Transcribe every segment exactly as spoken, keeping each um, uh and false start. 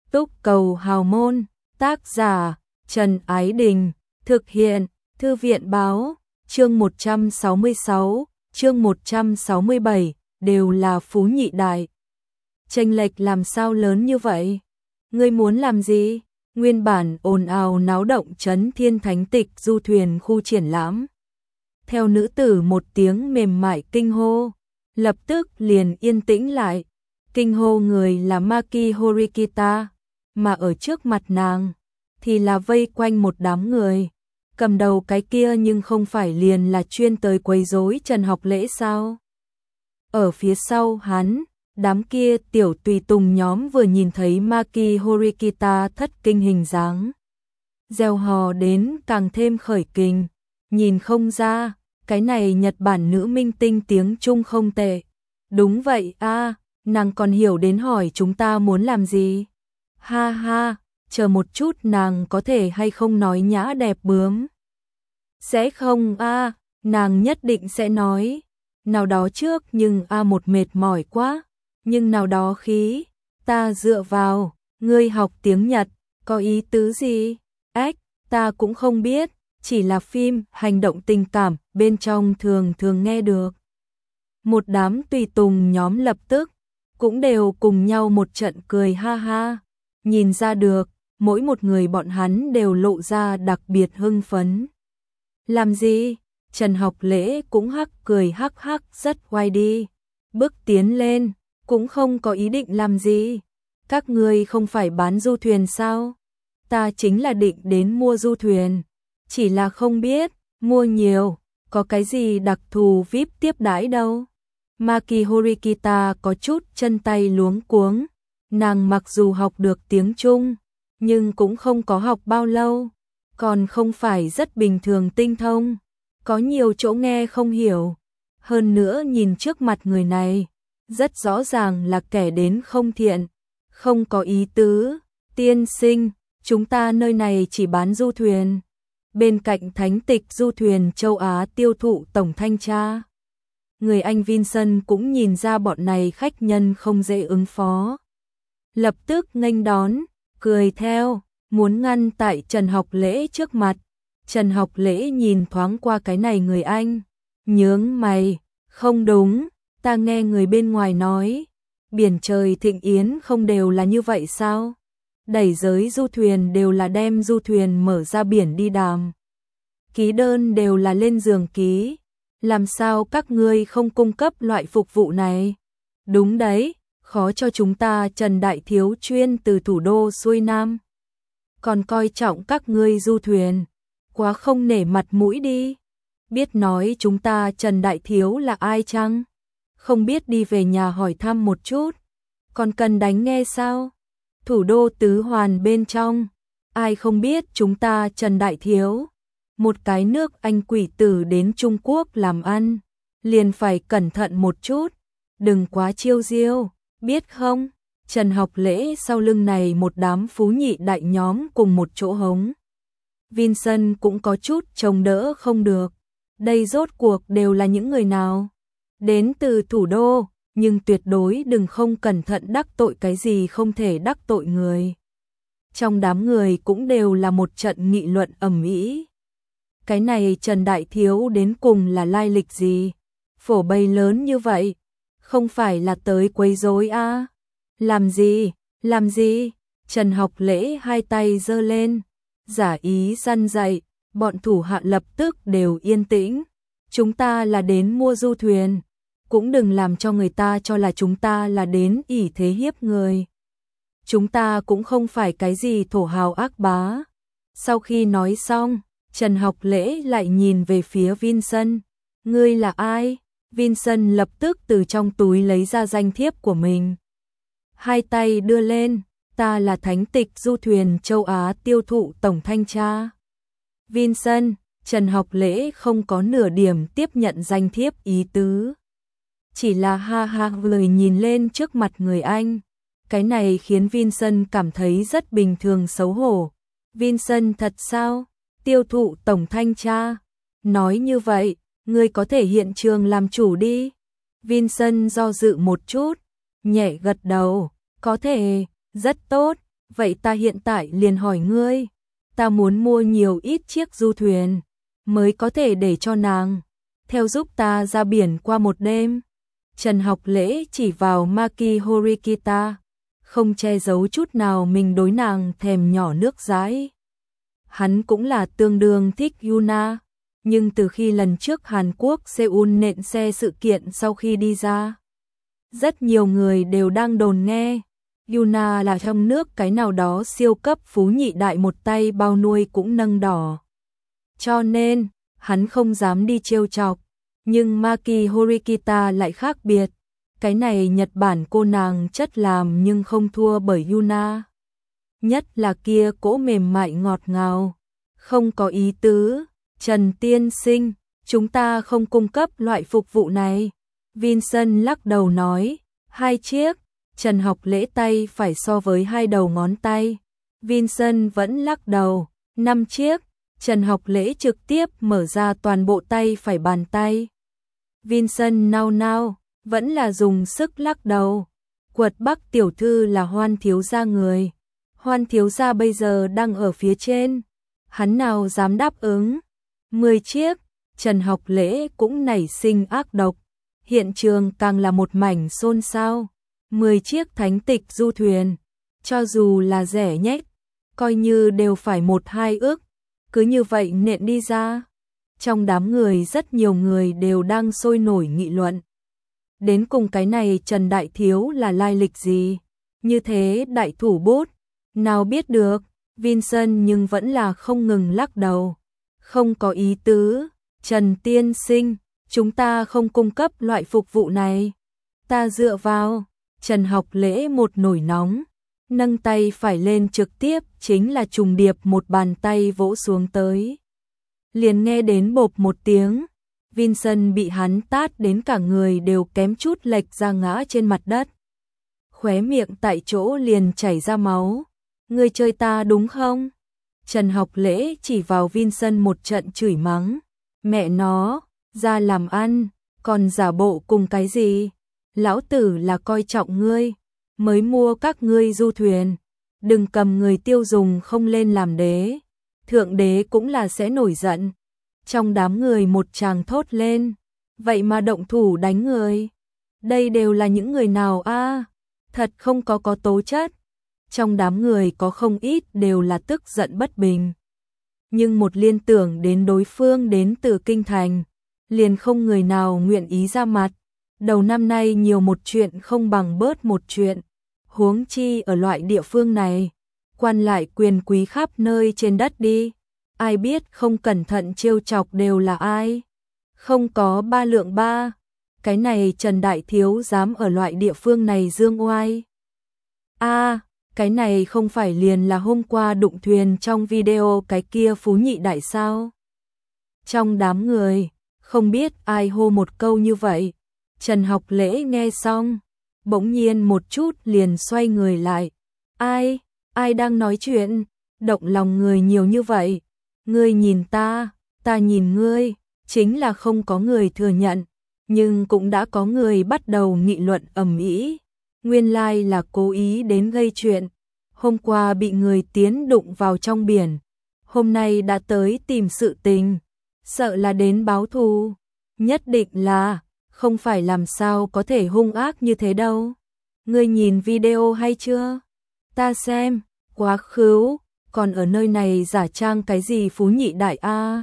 Túc Cầu Hào Môn, tác giả Trần Ái Đình, thực hiện Thư viện Báo, chương một trăm sáu mươi sáu, chương một trăm sáu mươi bảy, đều là phú nhị đại. Chênh lệch làm sao lớn như vậy? Ngươi muốn làm gì? Nguyên bản ồn ào náo động trấn Thiên Thánh Tịch du thuyền khu triển lãm. Theo nữ tử một tiếng mềm mại kinh hô, lập tức liền yên tĩnh lại. Kinh hô người là Maki Horikita, mà ở trước mặt nàng thì là vây quanh một đám người. Cầm đầu cái kia nhưng không phải liền là chuyên tới quấy rối Trần Học Lễ sao? Ở phía sau hắn, đám kia tiểu tùy tùng nhóm vừa nhìn thấy Maki Horikita thất kinh hình dáng, reo hò đến càng thêm khởi kình. Nhìn không ra, cái này Nhật Bản nữ minh tinh tiếng Trung không tệ. Đúng vậy a, à, nàng còn hiểu đến hỏi chúng ta muốn làm gì. Ha ha, chờ một chút nàng có thể hay không nói nhã đẹp bướm. Sẽ không a, à, nàng nhất định sẽ nói. Nào đó trước nhưng a à một mệt mỏi quá, nhưng nào đó khí, ta dựa vào, ngươi học tiếng Nhật, có ý tứ gì? Ách, ta cũng không biết, chỉ là phim hành động tình cảm, bên trong thường thường nghe được. Một đám tùy tùng nhóm lập tức cũng đều cùng nhau một trận cười ha ha. Nhìn ra được, mỗi một người bọn hắn đều lộ ra đặc biệt hưng phấn. Làm gì? Trần Học Lễ cũng hắc cười hắc hắc rất oai đi. Bước tiến lên, cũng không có ý định làm gì. Các ngươi không phải bán du thuyền sao? Ta chính là định đến mua du thuyền. Chỉ là không biết, mua nhiều, có cái gì đặc thù vi ai pi tiếp đãi đâu. Maki Horikita có chút chân tay luống cuống. Nàng mặc dù học được tiếng Trung, nhưng cũng không có học bao lâu, còn không phải rất bình thường tinh thông, có nhiều chỗ nghe không hiểu. Hơn nữa nhìn trước mặt người này, rất rõ ràng là kẻ đến không thiện, không có ý tứ. Tiên sinh, chúng ta nơi này chỉ bán du thuyền. Bên cạnh Thánh Tịch du thuyền châu Á tiêu thụ tổng thanh tra, người Anh Vincent cũng nhìn ra bọn này khách nhân không dễ ứng phó. Lập tức nghênh đón, cười theo, muốn ngăn tại Trần Học Lễ trước mặt. Trần Học Lễ nhìn thoáng qua cái này người Anh, nhướng mày, không đúng, ta nghe người bên ngoài nói, biển trời thịnh yến không đều là như vậy sao? Đẩy giới du thuyền đều là đem du thuyền mở ra biển đi đàm. Ký đơn đều là lên giường ký, làm sao các ngươi không cung cấp loại phục vụ này? Đúng đấy, khó cho chúng ta Trần Đại Thiếu chuyên từ thủ đô xuôi Nam. Còn coi trọng các ngươi du thuyền, quá không nể mặt mũi đi. Biết nói chúng ta Trần Đại Thiếu là ai chăng? Không biết đi về nhà hỏi thăm một chút. Còn cần đánh nghe sao? Thủ đô tứ hoàn bên trong, ai không biết chúng ta Trần Đại Thiếu. Một cái nước Anh quỷ tử đến Trung Quốc làm ăn, liền phải cẩn thận một chút, đừng quá chiêu diêu, biết không? Trần Học Lễ sau lưng này một đám phú nhị đại nhóm cùng một chỗ hống. Vincent cũng có chút trông đỡ không được, đây rốt cuộc đều là những người nào? Đến từ thủ đô, nhưng tuyệt đối đừng không cẩn thận đắc tội cái gì không thể đắc tội người. Trong đám người cũng đều là một trận nghị luận ầm ĩ. Cái này Trần Đại Thiếu đến cùng là lai lịch gì? Phổ bày lớn như vậy, không phải là tới quấy rối a? À? Làm gì? Làm gì? Trần Học Lễ hai tay giơ lên, giả ý răn dạy, bọn thủ hạ lập tức đều yên tĩnh. Chúng ta là đến mua du thuyền, cũng đừng làm cho người ta cho là chúng ta là đến ỷ thế hiếp người. Chúng ta cũng không phải cái gì thổ hào ác bá. Sau khi nói xong, Trần Học Lễ lại nhìn về phía Vincent. Ngươi là ai? Vincent lập tức từ trong túi lấy ra danh thiếp của mình. Hai tay đưa lên, ta là Thánh Tịch du thuyền châu Á tiêu thụ tổng thanh tra. Vincent, Trần Học Lễ không có nửa điểm tiếp nhận danh thiếp ý tứ. Chỉ là ha ha lời nhìn lên trước mặt người Anh. Cái này khiến Vincent cảm thấy rất bình thường xấu hổ. Vincent thật sao? Tiêu thụ tổng thanh tra. Nói như vậy, ngươi có thể hiện trường làm chủ đi. Vincent do dự một chút, nhẹ gật đầu. Có thể, rất tốt. vậy ta hiện tại liền hỏi ngươi, ta muốn mua nhiều ít chiếc du thuyền, mới có thể để cho nàng theo giúp ta ra biển qua một đêm. Trần Học Lễ chỉ vào Maki Horikita, không che giấu chút nào mình đối nàng thèm nhỏ nước dãi. Hắn cũng là tương đương thích Yuna, nhưng từ khi lần trước Hàn Quốc Seoul nện xe sự kiện sau khi đi ra, rất nhiều người đều đang đồn nghe Yuna là trong nước cái nào đó siêu cấp phú nhị đại một tay bao nuôi cũng nâng đỏ. Cho nên, hắn không dám đi trêu chọc, nhưng Maki Horikita lại khác biệt. Cái này Nhật Bản cô nàng chất làm nhưng không thua bởi Yuna. Nhất là kia cỗ mềm mại ngọt ngào, không có ý tứ. Trần tiên sinh, chúng ta không cung cấp loại phục vụ này. Vincent lắc đầu nói, hai chiếc. Trần Học Lễ tay phải so với hai đầu ngón tay. Vincent vẫn lắc đầu, năm chiếc. Trần Học Lễ trực tiếp mở ra toàn bộ tay phải bàn tay. Vincent nao nao, vẫn là dùng sức lắc đầu. Quật Bắc tiểu thư là Hoan thiếu gia người. Hoan thiếu gia bây giờ đang ở phía trên. Hắn nào dám đáp ứng. Mười chiếc, Trần Học Lễ cũng nảy sinh ác độc. Hiện trường càng là một mảnh xôn xao. Mười chiếc thánh tịch du thuyền, cho dù là rẻ nhét, coi như đều phải một hai ước. Cứ như vậy nện đi ra. Trong đám người rất nhiều người đều đang sôi nổi nghị luận. Đến cùng cái này Trần Đại Thiếu là lai lịch gì? Như thế đại thủ bút, nào biết được. Vincent nhưng vẫn là không ngừng lắc đầu. Không có ý tứ, Trần tiên sinh, chúng ta không cung cấp loại phục vụ này. Ta dựa vào. Trần Học Lễ một nổi nóng, nâng tay phải lên trực tiếp chính là trùng điệp một bàn tay vỗ xuống tới. Liền nghe đến bộp một tiếng, Vincent bị hắn tát đến cả người đều kém chút lệch ra ngã trên mặt đất. Khóe miệng tại chỗ liền chảy ra máu. Ngươi chơi ta đúng không? Trần Học Lễ chỉ vào Vincent một trận chửi mắng. Mẹ nó, ra làm ăn, còn giả bộ cùng cái gì? Lão tử là coi trọng ngươi, mới mua các ngươi du thuyền. Đừng cầm người tiêu dùng không lên làm đế. Thượng đế cũng là sẽ nổi giận. Trong đám người một chàng thốt lên. Vậy mà động thủ đánh người. Đây đều là những người nào a? À, thật không có có tố chất. Trong đám người có không ít đều là tức giận bất bình. Nhưng một liên tưởng đến đối phương đến từ kinh thành, liền không người nào nguyện ý ra mặt. Đầu năm nay nhiều một chuyện không bằng bớt một chuyện. Huống chi ở loại địa phương này, quan lại quyền quý khắp nơi trên đất đi. Ai biết không cẩn thận trêu chọc đều là ai. Không có ba lượng ba. Cái này Trần Đại Thiếu dám ở loại địa phương này dương oai. A, à, cái này không phải liền là hôm qua đụng thuyền trong video cái kia phú nhị đại sao? Trong đám người, không biết ai hô một câu như vậy. Trần Học Lễ nghe xong, bỗng nhiên một chút liền xoay người lại. Ai, ai đang nói chuyện, động lòng người nhiều như vậy. Ngươi nhìn ta, ta nhìn ngươi, chính là không có người thừa nhận, nhưng cũng đã có người bắt đầu nghị luận ầm ĩ. Nguyên lai là cố ý đến gây chuyện. Hôm qua bị người tiến đụng vào trong biển, hôm nay đã tới tìm sự tình, sợ là đến báo thù. Nhất định là, không phải làm sao có thể hung ác như thế đâu. Ngươi nhìn video hay chưa? Ta xem, quá khứ, còn ở nơi này giả trang cái gì phú nhị đại a?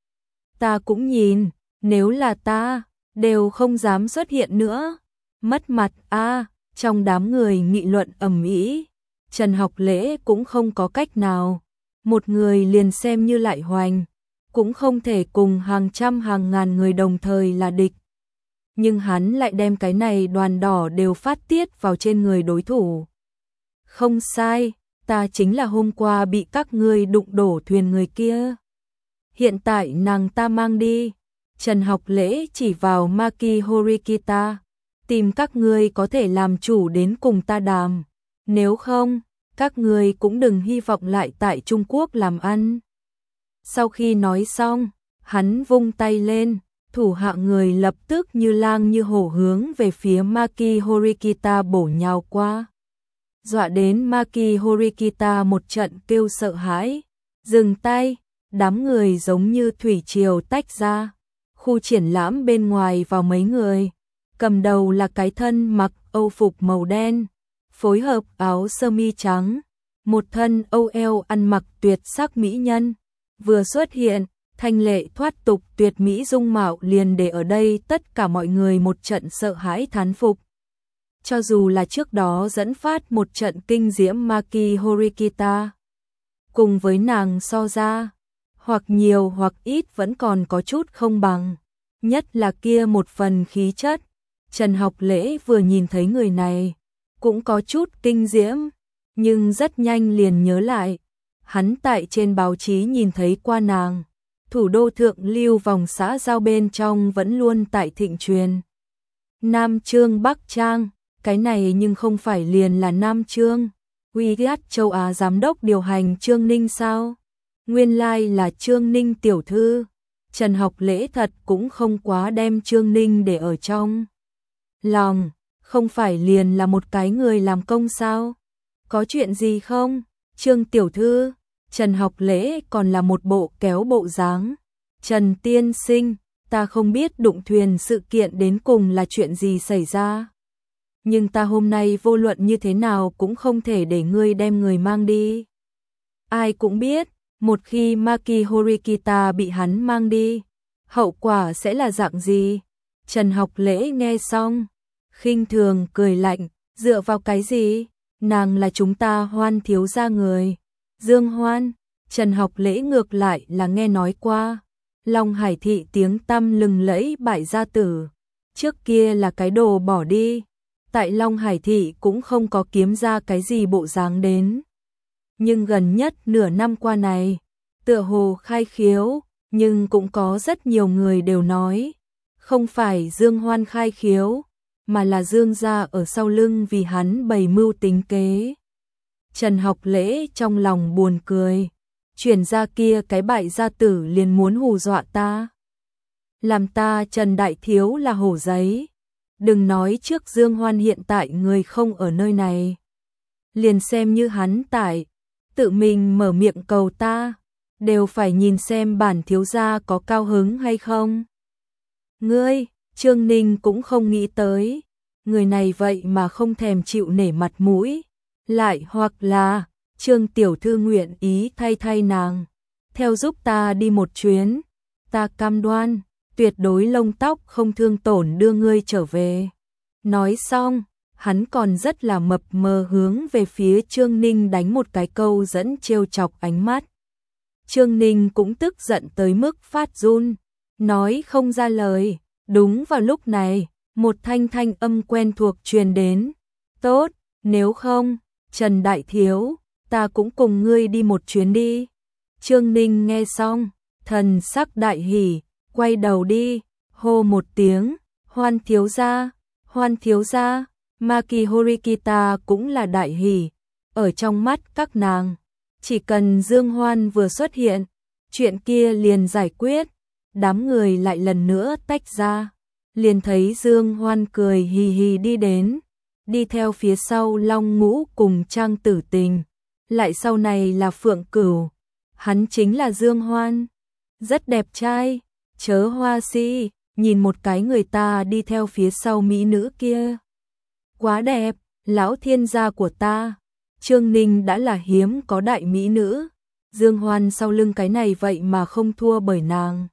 Ta cũng nhìn, nếu là ta, đều không dám xuất hiện nữa. Mất mặt a, trong đám người nghị luận ầm ĩ. Trần Học Lễ cũng không có cách nào, một người liền xem như lại hoành, cũng không thể cùng hàng trăm hàng ngàn người đồng thời là địch. Nhưng hắn lại đem cái này đoàn đỏ đều phát tiết vào trên người đối thủ. Không sai, ta chính là hôm qua bị các ngươi đụng đổ thuyền người kia. Hiện tại nàng ta mang đi. Trần Học Lễ chỉ vào Maki Horikita, tìm các ngươi có thể làm chủ đến cùng ta đàm. Nếu không, các ngươi cũng đừng hy vọng lại tại Trung Quốc làm ăn. Sau khi nói xong, hắn vung tay lên, thủ hạ người lập tức như lang như hổ hướng về phía Maki Horikita bổ nhào qua. dọa đến Maki Horikita một trận kêu sợ hãi. Dừng tay, đám người giống như thủy triều tách ra. Khu triển lãm bên ngoài vào mấy người. Cầm đầu là cái thân mặc âu phục màu đen, phối hợp áo sơ mi trắng. Một thân âu eo ăn mặc tuyệt sắc mỹ nhân. Vừa xuất hiện, thanh lệ thoát tục tuyệt mỹ dung mạo liền để ở đây tất cả mọi người một trận sợ hãi thán phục. Cho dù là trước đó dẫn phát một trận kinh diễm Maki Horikita, cùng với nàng so ra, hoặc nhiều hoặc ít vẫn còn có chút không bằng. Nhất là kia một phần khí chất. Trần Học Lễ vừa nhìn thấy người này, cũng có chút kinh diễm, nhưng rất nhanh liền nhớ lại. Hắn tại trên báo chí nhìn thấy qua nàng. Thủ đô thượng lưu vòng xã giao bên trong vẫn luôn tại thịnh truyền. Nam Trương Bắc Trang, cái này nhưng không phải liền là Nam Trương. Wiggat châu Á giám đốc điều hành Trương Ninh sao? Nguyên lai like là Trương Ninh tiểu thư. Trần Học Lễ thật cũng không quá đem Trương Ninh để ở trong lòng, không phải liền là một cái người làm công sao? Có chuyện gì không? Trương tiểu thư, Trần Học Lễ còn là một bộ kéo bộ dáng. Trần tiên sinh, ta không biết đụng thuyền sự kiện đến cùng là chuyện gì xảy ra. Nhưng ta hôm nay vô luận như thế nào cũng không thể để ngươi đem người mang đi. Ai cũng biết, một khi Maki Horikita bị hắn mang đi, hậu quả sẽ là dạng gì? Trần Học Lễ nghe xong, khinh thường cười lạnh, dựa vào cái gì? Nàng là chúng ta Hoan thiếu gia người. Dương Hoan, Trần Học Lễ ngược lại là nghe nói qua. Long Hải thị tiếng tăm lừng lẫy bại gia tử. Trước kia là cái đồ bỏ đi. Tại Long Hải thị cũng không có kiếm ra cái gì bộ dáng đến. Nhưng gần nhất nửa năm qua này, tựa hồ khai khiếu, nhưng cũng có rất nhiều người đều nói. Không phải Dương Hoan khai khiếu, mà là Dương gia ở sau lưng vì hắn bày mưu tính kế. Trần Học Lễ trong lòng buồn cười, chuyển ra kia cái bại gia tử liền muốn hù dọa ta. Làm ta Trần Đại Thiếu là hổ giấy. Đừng nói trước Dương Hoan hiện tại người không ở nơi này. Liền xem như hắn tại, tự mình mở miệng cầu ta, đều phải nhìn xem bản thiếu gia có cao hứng hay không. Ngươi, Trương Ninh cũng không nghĩ tới, người này vậy mà không thèm chịu nể mặt mũi. Lại hoặc là, Trương tiểu thư nguyện ý thay thay nàng, theo giúp ta đi một chuyến, ta cam đoan, tuyệt đối lông tóc không thương tổn đưa ngươi trở về. Nói xong, hắn còn rất là mập mờ hướng về phía Trương Ninh đánh một cái câu dẫn trêu chọc ánh mắt. Trương Ninh cũng tức giận tới mức phát run, nói không ra lời. Đúng vào lúc này, một thanh thanh âm quen thuộc truyền đến. Tốt, nếu không, Trần Đại Thiếu, ta cũng cùng ngươi đi một chuyến đi. Trương Ninh nghe xong, thần sắc đại hỉ, quay đầu đi, hô một tiếng, Hoan thiếu gia, Hoan thiếu gia. Maki Horikita cũng là đại hỉ, ở trong mắt các nàng, chỉ cần Dương Hoan vừa xuất hiện, chuyện kia liền giải quyết. Đám người lại lần nữa tách ra, liền thấy Dương Hoan cười hì hì đi đến, đi theo phía sau Long Ngũ cùng Trang Tử Tình, lại sau này là Phượng Cửu. Hắn chính là Dương Hoan, rất đẹp trai, chớ hoa si, nhìn một cái người ta đi theo phía sau mỹ nữ kia. Quá đẹp, lão thiên gia của ta. Trương Ninh đã là hiếm có đại mỹ nữ, Dương Hoan sau lưng cái này vậy mà không thua bởi nàng.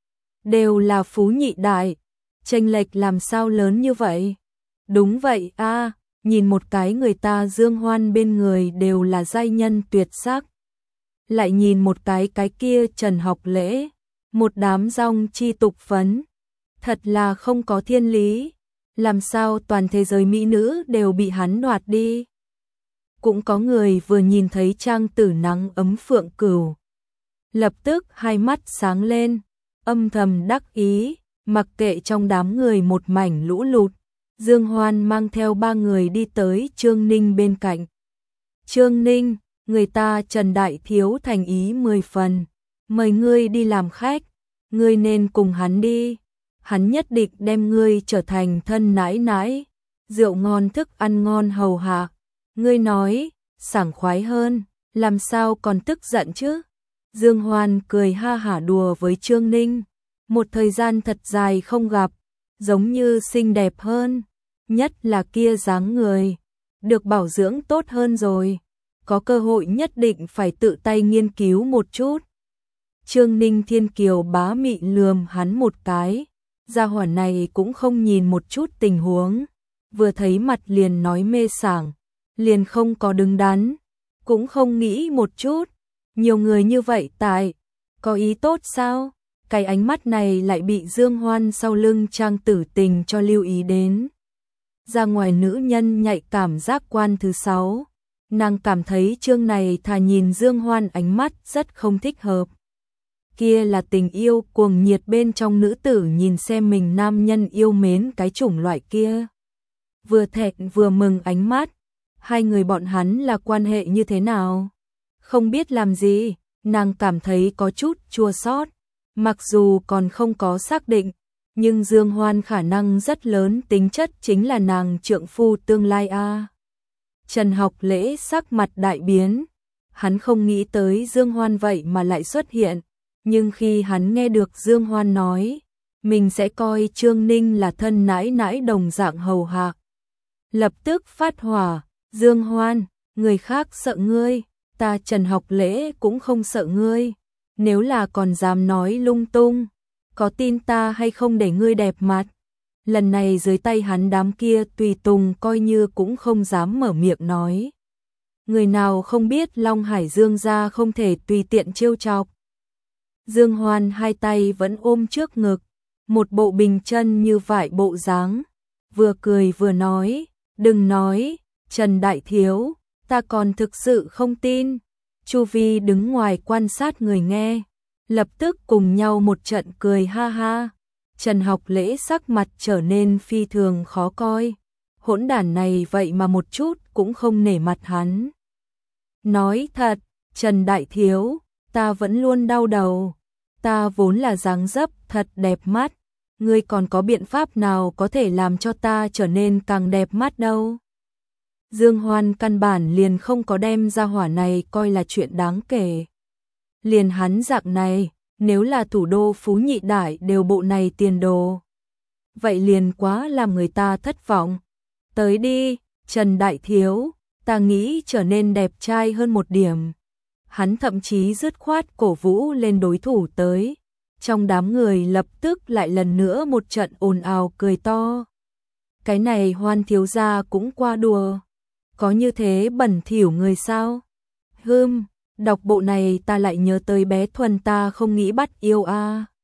Đều là phú nhị đại, chênh lệch làm sao lớn như vậy? Đúng vậy a, à, nhìn một cái người ta Dương Hoan bên người đều là giai nhân tuyệt sắc. Lại nhìn một cái cái kia Trần Học Lễ, một đám rong chi tục phấn. Thật là không có thiên lý, làm sao toàn thế giới mỹ nữ đều bị hắn đoạt đi? Cũng có người vừa nhìn thấy Trang Tử nắng ấm Phượng Cửu, lập tức hai mắt sáng lên, âm thầm đắc ý, mặc kệ trong đám người một mảnh lũ lụt, Dương Hoan mang theo ba người đi tới Trương Ninh bên cạnh. Trương Ninh, người ta Trần Đại Thiếu thành ý mười phần, mời ngươi đi làm khách, ngươi nên cùng hắn đi, hắn nhất định đem ngươi trở thành thân nãi nãi, rượu ngon thức ăn ngon hầu hạ, Ngươi nói, sảng khoái hơn, làm sao còn tức giận chứ? Dương Hoan cười ha hả đùa với Trương Ninh, một thời gian thật dài không gặp, giống như xinh đẹp hơn, nhất là kia dáng người, được bảo dưỡng tốt hơn rồi, có cơ hội nhất định phải tự tay nghiên cứu một chút. Trương Ninh Thiên Kiều bá mị lườm hắn một cái, gia hỏa này cũng không nhìn một chút tình huống, vừa thấy mặt liền nói mê sảng, liền không có đứng đắn, cũng không nghĩ một chút, nhiều người như vậy tại, có ý tốt sao? Cái ánh mắt này lại bị Dương Hoan sau lưng Trang Tử Tình cho lưu ý đến. Ra ngoài nữ nhân nhạy cảm giác quan thứ sáu, nàng cảm thấy chương này thà nhìn Dương Hoan ánh mắt rất không thích hợp. Kia là tình yêu cuồng nhiệt bên trong nữ tử nhìn xem mình nam nhân yêu mến cái chủng loại kia. Vừa thẹn vừa mừng ánh mắt, hai người bọn hắn là quan hệ như thế nào? Không biết làm gì, nàng cảm thấy có chút chua xót. Mặc dù còn không có xác định, nhưng Dương Hoan khả năng rất lớn tính chất chính là nàng trượng phu tương lai a. Trần Học Lễ sắc mặt đại biến, hắn không nghĩ tới Dương Hoan vậy mà lại xuất hiện, nhưng khi hắn nghe được Dương Hoan nói, mình sẽ coi Trương Ninh là thân nãi nãi đồng dạng hầu hạ. Lập tức phát hỏa, Dương Hoan, người khác sợ ngươi, ta Trần Học Lễ cũng không sợ ngươi. Nếu là còn dám nói lung tung, có tin ta hay không để ngươi đẹp mặt? Lần này dưới tay hắn đám kia tùy tùng coi như cũng không dám mở miệng nói. Người nào không biết Long Hải Dương gia không thể tùy tiện trêu chọc. Dương Hoan hai tay vẫn ôm trước ngực, một bộ bình chân như vải bộ dáng, vừa cười vừa nói, đừng nói, Trần Đại Thiếu, ta còn thực sự không tin. Chu Vi đứng ngoài quan sát người nghe, lập tức cùng nhau một trận cười ha ha. Trần Học Lễ sắc mặt trở nên phi thường khó coi, hỗn đản này vậy mà một chút cũng không nể mặt hắn. Nói thật, Trần Đại Thiếu, ta vẫn luôn đau đầu, ta vốn là dáng dấp thật đẹp mắt, ngươi còn có biện pháp nào có thể làm cho ta trở nên càng đẹp mắt đâu? Dương Hoan căn bản liền không có đem ra hỏa này coi là chuyện đáng kể. Liền hắn dạng này, nếu là thủ đô Phú Nhị Đại đều bộ này tiền đồ, vậy liền quá làm người ta thất vọng. Tới đi, Trần Đại Thiếu, ta nghĩ trở nên đẹp trai hơn một điểm. Hắn thậm chí dứt khoát cổ vũ lên đối thủ tới. Trong đám người lập tức lại lần nữa một trận ồn ào cười to. Cái này Hoan thiếu gia cũng qua đùa. Có như thế bẩn thỉu người sao? Hừm, đọc bộ này ta lại nhớ tới bé Thuần ta không nghĩ bắt yêu a.